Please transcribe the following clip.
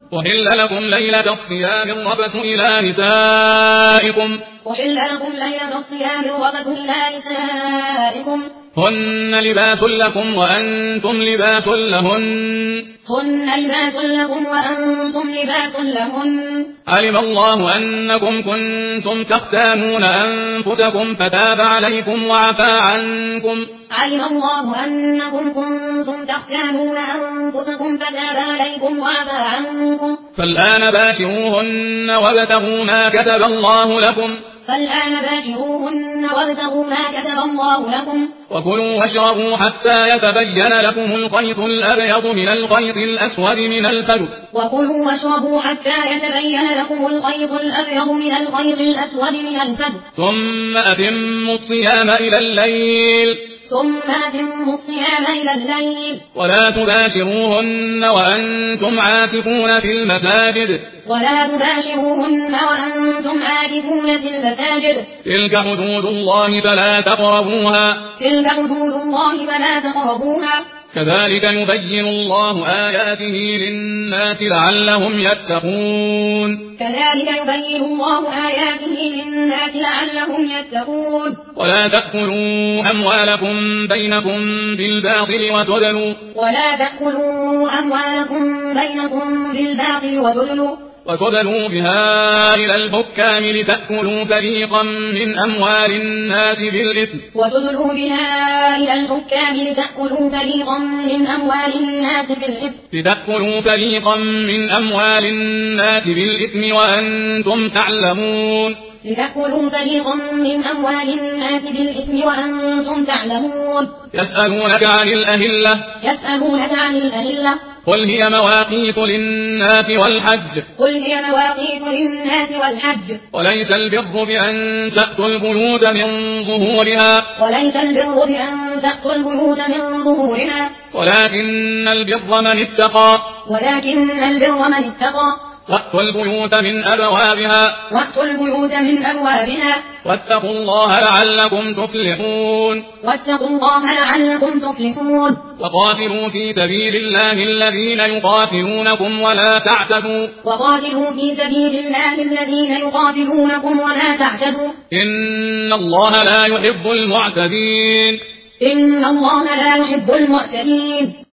أحل لكم ليلة الصيام الرفث إلى نسائكم هن لباس لكم وأنتم لباس لهن علم الله أنكم كنتم تختانون أنفسكم فتاب عليكم وعفى عنكم فالآن باشروهن وابتغوا ما كتب الله لكم وكلوا واشربوا حتى يتبين لكم الخيط الأبيض من الخيط الأسود من الفجر ثم أتموا الصيام إلى الليل ولا تباشروهن وأنتم عاكفون في المساجد تلك حدود الله فلا تقربوها كذلك يبين الله آياته للناس لعلهم يتقون ولا تأكلوا أموالكم بينكم بالباطل وتدلوا بها إلى الحكام لتأكلوا فريقا من أموال الناس بالإثم وأنتم تعلمون يسألونك عن الأهلة قل هي مواقيت للناس والحج وليس البر بأن تأتوا البيوت من ظهورها ولكن البر من اتقى وأتوا البيوت من أبوابها واتقوا الله لعلكم تفلحون وقاتلوا في سبيل الله الذين يقاتلونكم ولا تعتدوا إن الله لا يحب المعتدين